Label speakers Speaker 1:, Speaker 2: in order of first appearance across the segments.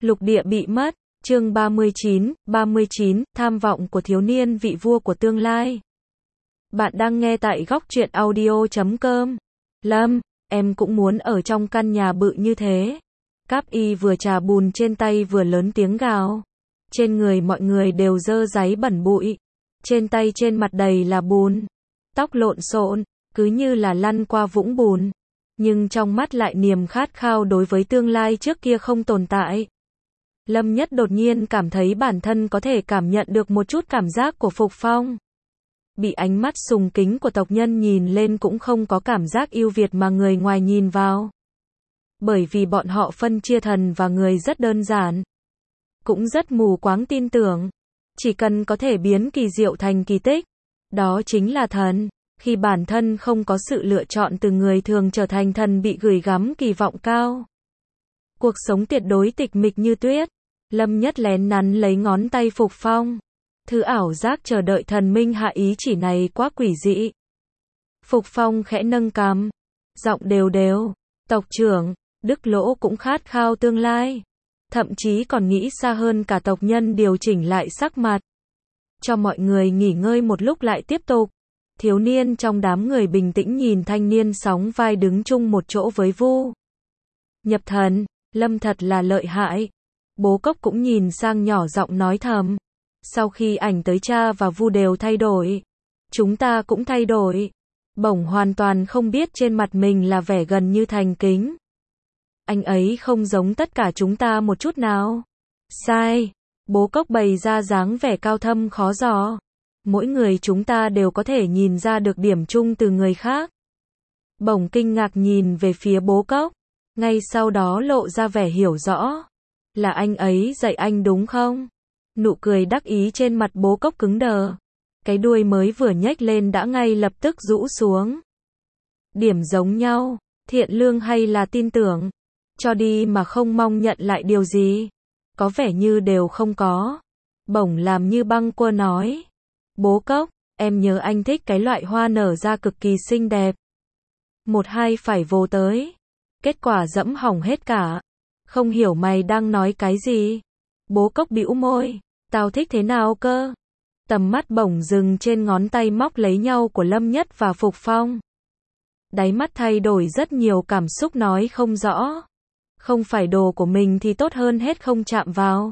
Speaker 1: Lục địa bị mất, chương 39, tham vọng của thiếu niên vị vua của tương lai. Bạn đang nghe tại góc truyện audio.com. Lâm, em cũng muốn ở trong căn nhà bự như thế. Cáp y vừa chà bùn trên tay vừa lớn tiếng gào. Trên người mọi người đều dơ dáy bẩn bụi. Trên tay trên mặt đầy là bùn. Tóc lộn xộn, cứ như là lăn qua vũng bùn. Nhưng trong mắt lại niềm khát khao đối với tương lai trước kia không tồn tại. Lâm Nhất đột nhiên cảm thấy bản thân có thể cảm nhận được một chút cảm giác của Phục Phong. Bị ánh mắt sùng kính của tộc nhân nhìn lên cũng không có cảm giác yêu Việt mà người ngoài nhìn vào. Bởi vì bọn họ phân chia thần và người rất đơn giản. Cũng rất mù quáng tin tưởng. Chỉ cần có thể biến kỳ diệu thành kỳ tích. Đó chính là thần. Khi bản thân không có sự lựa chọn từ người thường trở thành thần bị gửi gắm kỳ vọng cao. Cuộc sống tuyệt đối tịch mịch như tuyết. Lâm Nhất lén nắn lấy ngón tay Phục Phong. Thứ ảo giác chờ đợi thần minh hạ ý chỉ này quá quỷ dị. Phục Phong khẽ nâng cằm. Giọng đều đều. Tộc trưởng, Đức Lỗ cũng khát khao tương lai. Thậm chí còn nghĩ xa hơn cả tộc nhân điều chỉnh lại sắc mặt. Cho mọi người nghỉ ngơi một lúc lại tiếp tục. Thiếu niên trong đám người bình tĩnh nhìn thanh niên sóng vai đứng chung một chỗ với Vu. Nhập thần, Lâm thật là lợi hại. Bố Cốc cũng nhìn sang nhỏ giọng nói thầm. Sau khi ảnh tới cha và Vu đều thay đổi. Chúng ta cũng thay đổi. Bổng hoàn toàn không biết trên mặt mình là vẻ gần như thành kính. Anh ấy không giống tất cả chúng ta một chút nào. Sai. Bố Cốc bày ra dáng vẻ cao thâm khó dò. Mỗi người chúng ta đều có thể nhìn ra được điểm chung từ người khác. Bổng kinh ngạc nhìn về phía Bố Cốc. Ngay sau đó lộ ra vẻ hiểu rõ. Là anh ấy dạy anh đúng không? Nụ cười đắc ý trên mặt Bố Cốc cứng đờ. Cái đuôi mới vừa nhếch lên đã ngay lập tức rũ xuống. Điểm giống nhau, thiện lương hay là tin tưởng? Cho đi mà không mong nhận lại điều gì? Có vẻ như đều không có. Bổng làm như băng quơ nói. Bố Cốc, em nhớ anh thích cái loại hoa nở ra cực kỳ xinh đẹp. Một hai phải vồ tới. Kết quả dẫm hỏng hết cả. Không hiểu mày đang nói cái gì? Bố Cốc bĩu môi. Tao thích thế nào cơ? Tầm mắt bổng dừng trên ngón tay móc lấy nhau của Lâm Nhất và Phục Phong. Đáy mắt thay đổi rất nhiều cảm xúc nói không rõ. Không phải đồ của mình thì tốt hơn hết không chạm vào.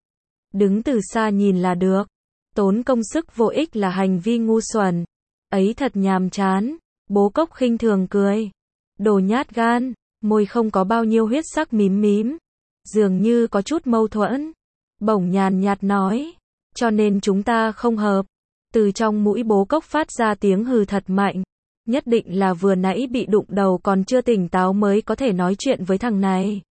Speaker 1: Đứng từ xa nhìn là được. Tốn công sức vô ích là hành vi ngu xuẩn. Ấy thật nhàm chán. Bố Cốc khinh thường cười. Đồ nhát gan. Môi không có bao nhiêu huyết sắc mím mím. Dường như có chút mâu thuẫn. Bổng nhàn nhạt nói. Cho nên chúng ta không hợp. Từ trong mũi Bố Cốc phát ra tiếng hừ thật mạnh. Nhất định là vừa nãy bị đụng đầu còn chưa tỉnh táo mới có thể nói chuyện với thằng này.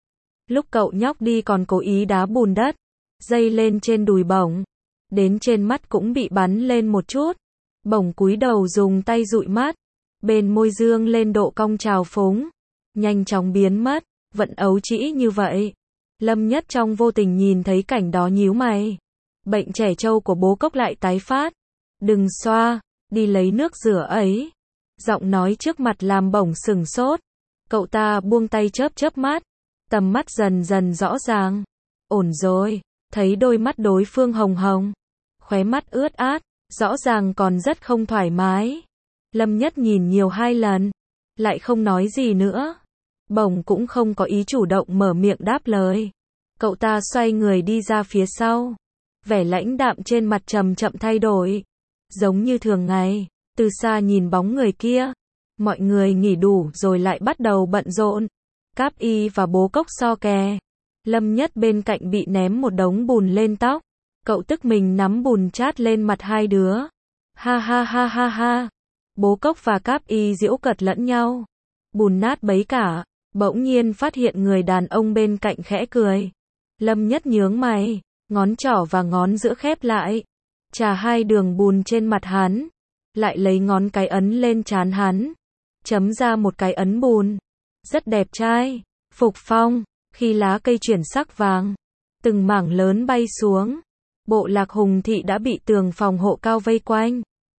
Speaker 1: Lúc cậu nhóc đi còn cố ý đá bùn đất. Dây lên trên đùi bổng. Đến trên mắt cũng bị bắn lên một chút. Bổng cúi đầu dùng tay dụi mắt. Bên môi dương lên độ cong trào phúng. Nhanh chóng biến mất. Vẫn ấu trĩ như vậy. Lâm Nhất trong vô tình nhìn thấy cảnh đó nhíu mày. Bệnh trẻ trâu của Bố Cốc lại tái phát. Đừng xoa. Đi lấy nước rửa ấy. Giọng nói trước mặt làm bổng sừng sốt. Cậu ta buông tay chớp chớp mắt. Tầm mắt dần dần rõ ràng. Ổn rồi. Thấy đôi mắt đối phương hồng hồng. Khóe mắt ướt át. Rõ ràng còn rất không thoải mái. Lâm Nhất nhìn nhiều hai lần. Lại không nói gì nữa. Bổng cũng không có ý chủ động mở miệng đáp lời. Cậu ta xoay người đi ra phía sau. Vẻ lãnh đạm trên mặt chậm chậm thay đổi. Giống như thường ngày. Từ xa nhìn bóng người kia. Mọi người nghỉ đủ rồi lại bắt đầu bận rộn. Cáp y và Bố Cốc so kè. Lâm Nhất bên cạnh bị ném một đống bùn lên tóc. Cậu tức mình nắm bùn chát lên mặt hai đứa. Ha ha ha ha ha. Bố Cốc và Cáp y giễu cợt lẫn nhau. Bùn nát bấy cả. Bỗng nhiên phát hiện người đàn ông bên cạnh khẽ cười. Lâm Nhất nhướng mày. Ngón trỏ và ngón giữa khép lại. Chà hai đường bùn trên mặt hắn. Lại lấy ngón cái ấn lên trán hắn. Chấm ra một cái ấn bùn. Rất đẹp trai. Phục Phong. Khi lá cây chuyển sắc vàng. Từng mảng lớn bay xuống. Bộ lạc Hùng Thị đã bị tường phòng hộ cao vây quanh.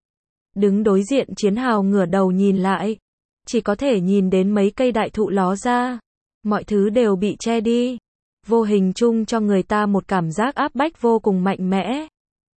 Speaker 1: Đứng đối diện Chiến Hào ngửa đầu nhìn lại. Chỉ có thể nhìn đến mấy cây đại thụ ló ra. Mọi thứ đều bị che đi. vô hình chung cho người ta một cảm giác áp bách vô cùng mạnh mẽ.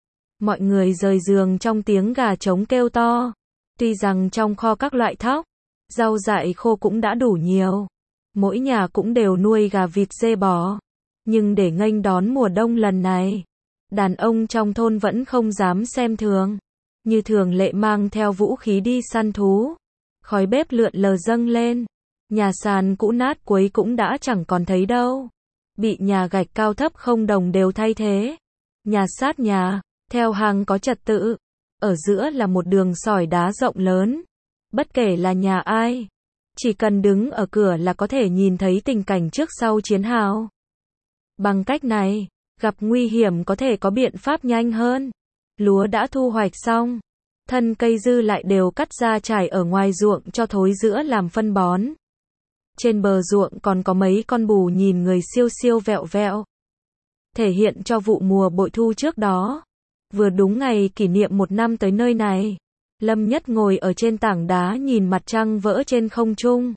Speaker 1: Mọi người rời giường trong tiếng gà trống kêu to. Tuy rằng trong kho các loại thóc, rau dại khô cũng đã đủ nhiều. Mỗi nhà cũng đều nuôi gà vịt dê bò. Nhưng để nghênh đón mùa đông lần này, đàn ông trong thôn vẫn không dám xem thường. Như thường lệ mang theo vũ khí đi săn thú. Khói bếp lượn lờ dâng lên. Nhà sàn cũ nát quấy cũng đã chẳng còn thấy đâu. Bị nhà gạch cao thấp không đồng đều thay thế. Nhà sát nhà, theo hàng có trật tự. Ở giữa là một đường sỏi đá rộng lớn. Bất kể là nhà ai, chỉ cần đứng ở cửa là có thể nhìn thấy tình cảnh trước sau chiến hào. Bằng cách này, gặp nguy hiểm có thể có biện pháp nhanh hơn. Lúa đã thu hoạch xong, thân cây dư lại đều cắt ra trải ở ngoài ruộng cho thối rữa làm phân bón. Trên bờ ruộng còn có mấy con bù nhìn người siêu siêu vẹo vẹo. Thể hiện cho vụ mùa bội thu trước đó. Vừa đúng ngày kỷ niệm 1 năm tới nơi này. Lâm Nhất ngồi ở trên tảng đá nhìn mặt trăng vỡ trên không trung.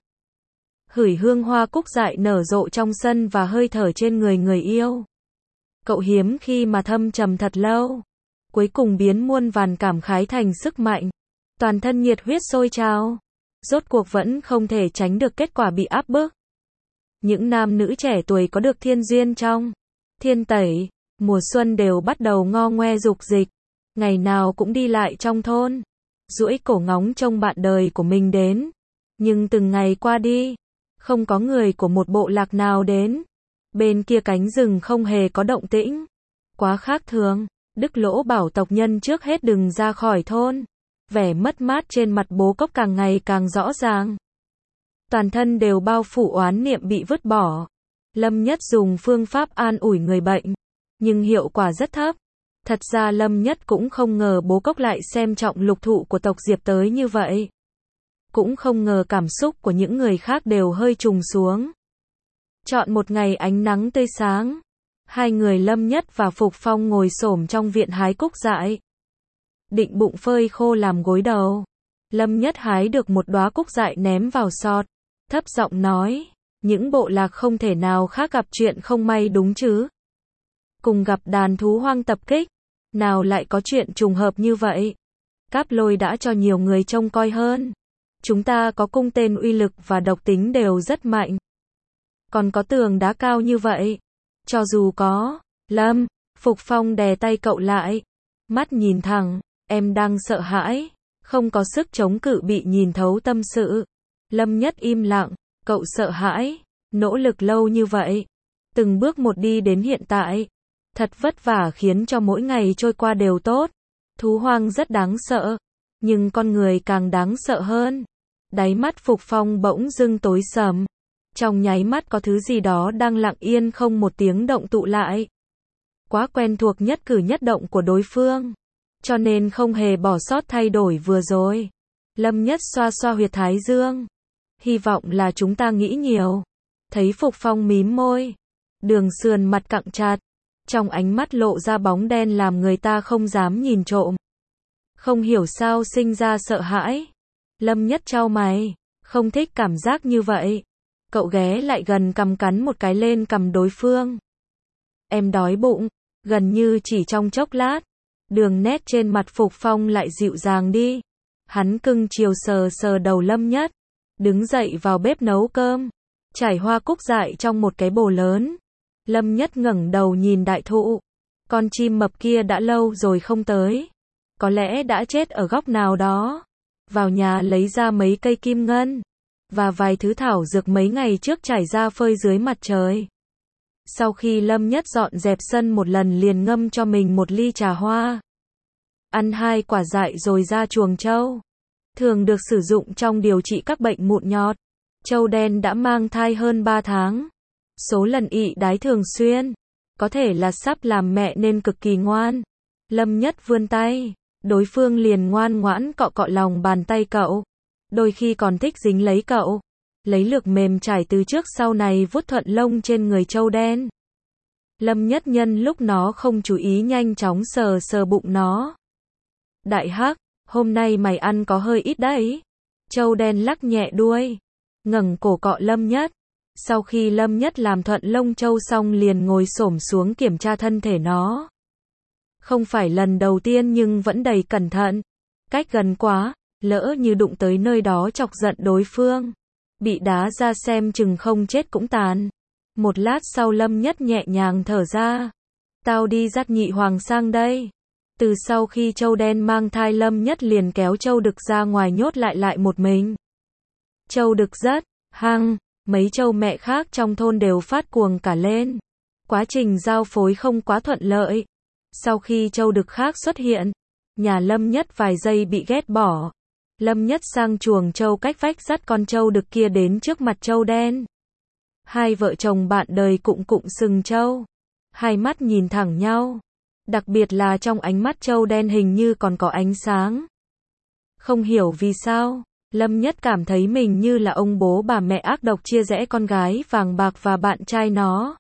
Speaker 1: Hửi hương hoa cúc dại nở rộ trong sân và hơi thở trên người người yêu. Cậu hiếm khi mà thâm trầm thật lâu. Cuối cùng biến muôn vàn cảm khái thành sức mạnh. Toàn thân nhiệt huyết sôi trào. Rốt cuộc vẫn không thể tránh được kết quả bị áp bức. Những nam nữ trẻ tuổi có được thiên duyên trong thiên tẩy, mùa xuân đều bắt đầu ngo ngoe dục dịch. Ngày nào cũng đi lại trong thôn. Duỗi cổ ngóng trông bạn đời của mình đến. Nhưng từng ngày qua đi, không có người của một bộ lạc nào đến. Bên kia cánh rừng không hề có động tĩnh. Quá khác thường. Đức Lỗ bảo tộc nhân trước hết đừng ra khỏi thôn. Vẻ mất mát trên mặt bố cốc càng ngày càng rõ ràng. Toàn thân đều bao phủ oán niệm bị vứt bỏ. Lâm Nhất dùng phương pháp an ủi người bệnh, nhưng hiệu quả rất thấp. Thật ra Lâm Nhất cũng không ngờ bố cốc lại xem trọng lục thụ của tộc Diệp tới như vậy. Cũng không ngờ cảm xúc của những người khác đều hơi trùng xuống. Chọn một ngày ánh nắng tươi sáng. Hai người Lâm Nhất và Phục Phong ngồi xổm trong viện hái cúc dại. Định bụng phơi khô làm gối đầu. Lâm Nhất hái được một đóa cúc dại ném vào sọt. Thấp giọng nói, những bộ lạc không thể nào khác gặp chuyện không may đúng chứ. Cùng gặp đàn thú hoang tập kích. Nào lại có chuyện trùng hợp như vậy. Cáp Lôi đã cho nhiều người trông coi hơn. Chúng ta có cung tên uy lực và độc tính đều rất mạnh. Còn có tường đá cao như vậy. Cho dù có, Lâm, Phục Phong đè tay cậu lại. Mắt nhìn thẳng, em đang sợ hãi. Không có sức chống cự bị nhìn thấu tâm sự. Lâm Nhất im lặng, cậu sợ hãi. Nỗ lực lâu như vậy. Từng bước một đi đến hiện tại. Thật vất vả khiến cho mỗi ngày trôi qua đều tốt. Thú hoang rất đáng sợ. Nhưng con người càng đáng sợ hơn. Đáy mắt Phục Phong bỗng dưng tối sầm. Trong nháy mắt có thứ gì đó đang lặng yên không một tiếng động tụ lại. Quá quen thuộc nhất cử nhất động của đối phương. Cho nên không hề bỏ sót thay đổi vừa rồi. Lâm Nhất xoa xoa huyệt thái dương. Hy vọng là chúng ta nghĩ nhiều. Thấy Phục Phong mím môi. Đường sườn mặt cặng chặt. Trong ánh mắt lộ ra bóng đen làm người ta không dám nhìn trộm. Không hiểu sao sinh ra sợ hãi. Lâm Nhất chau mày. Không thích cảm giác như vậy. Cậu ghé lại gần cằm cắn một cái lên cằm đối phương. Em đói bụng. Gần như chỉ trong chốc lát. Đường nét trên mặt Phục Phong lại dịu dàng đi. Hắn cưng chiều sờ sờ đầu Lâm Nhất. Đứng dậy vào bếp nấu cơm. Trải hoa cúc dại trong một cái bồ lớn. Lâm Nhất ngẩng đầu nhìn đại thụ. Con chim mập kia đã lâu rồi không tới. Có lẽ đã chết ở góc nào đó. Vào nhà lấy ra mấy cây kim ngân. Và vài thứ thảo dược mấy ngày trước trải ra phơi dưới mặt trời. Sau khi Lâm Nhất dọn dẹp sân một lần liền ngâm cho mình một ly trà hoa. Ăn 2 quả dại rồi ra chuồng trâu. Thường được sử dụng trong điều trị các bệnh mụn nhọt. Trâu đen đã mang thai hơn 3 tháng. Số lần ị đái thường xuyên. Có thể là sắp làm mẹ nên cực kỳ ngoan. Lâm Nhất vươn tay. Đối phương liền ngoan ngoãn cọ cọ lòng bàn tay cậu. Đôi khi còn thích dính lấy cậu. Lấy lược mềm trải từ trước sau này vuốt thuận lông trên người trâu đen. Lâm Nhất nhân lúc nó không chú ý nhanh chóng sờ sờ bụng nó. Đại hắc, hôm nay mày ăn có hơi ít đấy. Trâu đen lắc nhẹ đuôi. Ngẩng cổ cọ Lâm Nhất. Sau khi Lâm Nhất làm thuận lông trâu xong liền ngồi xổm xuống kiểm tra thân thể nó. Không phải lần đầu tiên nhưng vẫn đầy cẩn thận. Cách gần quá, lỡ như đụng tới nơi đó chọc giận đối phương. Bị đá ra xem chừng không chết cũng tàn. Một lát sau Lâm Nhất nhẹ nhàng thở ra. Tao đi dắt Nhị Hoàng sang đây. Từ sau khi trâu đen mang thai Lâm Nhất liền kéo trâu đực ra ngoài nhốt lại một mình. Trâu đực rất hăng, mấy trâu mẹ khác trong thôn đều phát cuồng cả lên. Quá trình giao phối không quá thuận lợi. Sau khi trâu đực khác xuất hiện, nhà Lâm Nhất vài giây bị ghét bỏ. Lâm Nhất sang chuồng trâu cách vách dắt con trâu đực kia đến trước mặt trâu đen. Hai vợ chồng bạn đời cụng cụng sừng trâu. Hai mắt nhìn thẳng nhau. Đặc biệt là trong ánh mắt trâu đen hình như còn có ánh sáng. Không hiểu vì sao, Lâm Nhất cảm thấy mình như là ông bố bà mẹ ác độc chia rẽ con gái vàng bạc và bạn trai nó.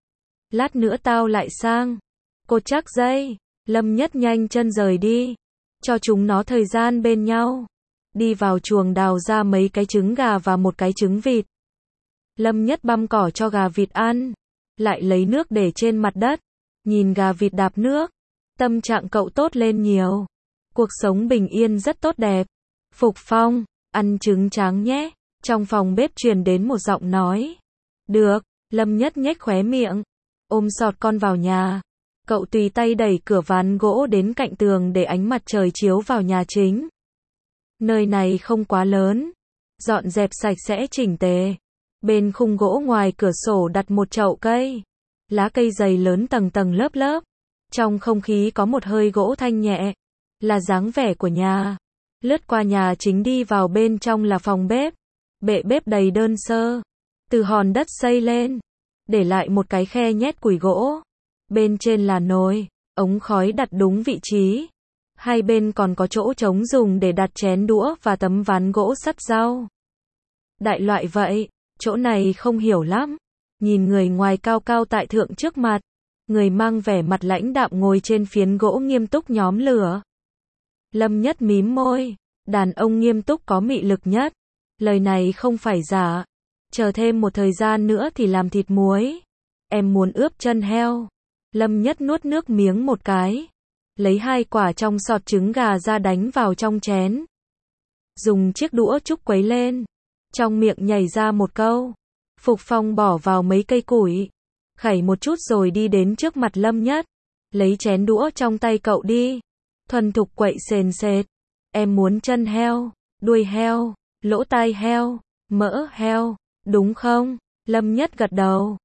Speaker 1: Lát nữa tao lại sang. Cột chắc dây. Lâm Nhất nhanh chân rời đi. Cho chúng nó thời gian bên nhau. Đi vào chuồng đào ra mấy cái trứng gà và một cái trứng vịt. Lâm Nhất băm cỏ cho gà vịt ăn. Lại lấy nước để trên mặt đất. Nhìn gà vịt đạp nước. Tâm trạng cậu tốt lên nhiều. Cuộc sống bình yên rất tốt đẹp. Phục Phong, ăn trứng tráng nhé. Trong phòng bếp truyền đến một giọng nói. Được, Lâm Nhất nhếch khóe miệng. Ôm sọt con vào nhà. Cậu tùy tay đẩy cửa ván gỗ đến cạnh tường để ánh mặt trời chiếu vào nhà chính. Nơi này không quá lớn. Dọn dẹp sạch sẽ chỉnh tề. Bên khung gỗ ngoài cửa sổ đặt một chậu cây. Lá cây dày lớn tầng tầng lớp lớp. Trong không khí có một hơi gỗ thanh nhẹ. Là dáng vẻ của nhà. Lướt qua nhà chính đi vào bên trong là phòng bếp. Bệ bếp đầy đơn sơ. Từ hòn đất xây lên. Để lại một cái khe nhét củi gỗ. Bên trên là nồi. Ống khói đặt đúng vị trí. Hai bên còn có chỗ trống dùng để đặt chén đũa và tấm ván gỗ sắt rau. Đại loại vậy. Chỗ này không hiểu lắm. Nhìn người ngoài cao cao tại thượng trước mặt. Người mang vẻ mặt lãnh đạm ngồi trên phiến gỗ nghiêm túc nhóm lửa. Lâm Nhất mím môi. Đàn ông nghiêm túc có mị lực nhất. Lời này không phải giả. Chờ thêm một thời gian nữa thì làm thịt muối. Em muốn ướp chân heo. Lâm Nhất nuốt nước miếng một cái. Lấy hai quả trong sọt trứng gà ra đánh vào trong chén. Dùng chiếc đũa trúc quấy lên. Trong miệng nhảy ra một câu. Phục Phong bỏ vào mấy cây củi. Khẩy một chút rồi đi đến trước mặt Lâm Nhất. Lấy chén đũa trong tay cậu đi. Thuần thục quậy sền sệt. Em muốn chân heo, đuôi heo, lỗ tai heo, mỡ heo, đúng không? Lâm Nhất gật đầu.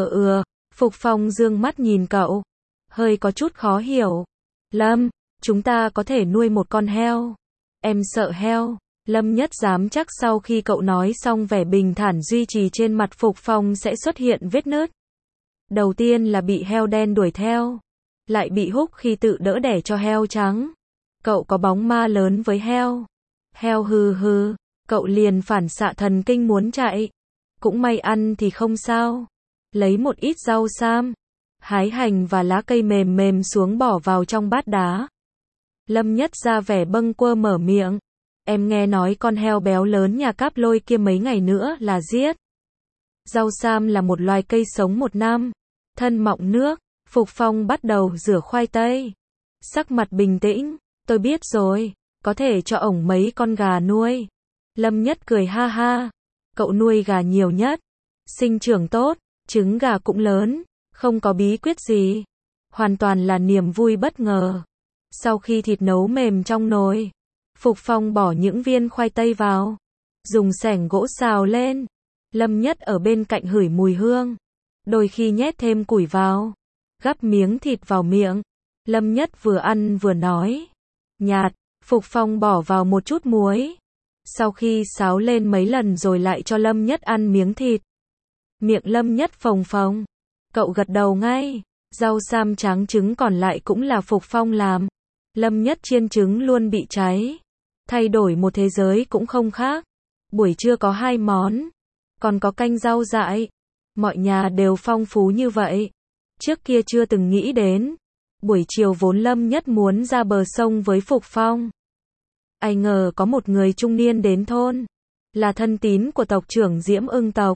Speaker 1: Phục Phong dương mắt nhìn cậu. Hơi có chút khó hiểu. Lâm, chúng ta có thể nuôi một con heo. Em sợ heo. Lâm Nhất dám chắc sau khi cậu nói xong vẻ bình thản duy trì trên mặt Phục Phong sẽ xuất hiện vết nứt. Đầu tiên là bị heo đen đuổi theo. Lại bị húc khi tự đỡ đẻ cho heo trắng. Cậu có bóng ma lớn với heo. Heo hừ hừ. Cậu liền phản xạ thần kinh muốn chạy. Cũng may ăn thì không sao. Lấy một ít rau sam. Hái hành và lá cây mềm mềm xuống bỏ vào trong bát đá. Lâm Nhất ra vẻ bâng quơ mở miệng. Em nghe nói con heo béo lớn nhà Cáp Lôi kia mấy ngày nữa là giết. Rau sam là một loài cây sống một năm. Thân mọng nước. Phục Phong bắt đầu rửa khoai tây. Sắc mặt bình tĩnh. Tôi biết rồi. Có thể cho ổng mấy con gà nuôi. Lâm Nhất cười ha ha. Cậu nuôi gà nhiều nhất. Sinh trưởng tốt. Trứng gà cũng lớn. Không có bí quyết gì. Hoàn toàn là niềm vui bất ngờ. Sau khi thịt nấu mềm trong nồi, Phục Phong bỏ những viên khoai tây vào. Dùng xẻng gỗ xào lên. Lâm Nhất ở bên cạnh hửi mùi hương. Đôi khi nhét thêm củi vào. Gắp miếng thịt vào miệng. Lâm Nhất vừa ăn vừa nói. Nhạt. Phục Phong bỏ vào một chút muối. Sau khi xáo lên mấy lần rồi lại cho Lâm Nhất ăn miếng thịt. Miệng Lâm Nhất phồng phồng. Cậu gật đầu ngay. Rau sam tráng trứng còn lại cũng là Phục Phong làm. Lâm Nhất chiên trứng luôn bị cháy. Thay đổi một thế giới cũng không khác. Buổi trưa có 2 món. Còn có canh rau dại. Mọi nhà đều phong phú như vậy. Trước kia chưa từng nghĩ đến. Buổi chiều vốn Lâm Nhất muốn ra bờ sông với Phục Phong. Ai ngờ có một người trung niên đến thôn. Là thân tín của tộc trưởng Diễm Ưng tộc.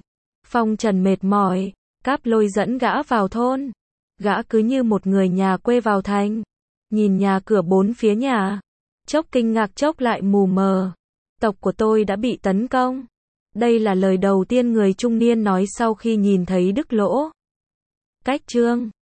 Speaker 1: Phong Trần mệt mỏi, Cáp Lôi dẫn gã vào thôn. Gã cứ như một người nhà quê vào thành. Nhìn nhà cửa bốn phía nhà. Chốc kinh ngạc chốc lại mù mờ. Tộc của tôi đã bị tấn công. Đây là lời đầu tiên người trung niên nói sau khi nhìn thấy Đức Lỗ. Cách chương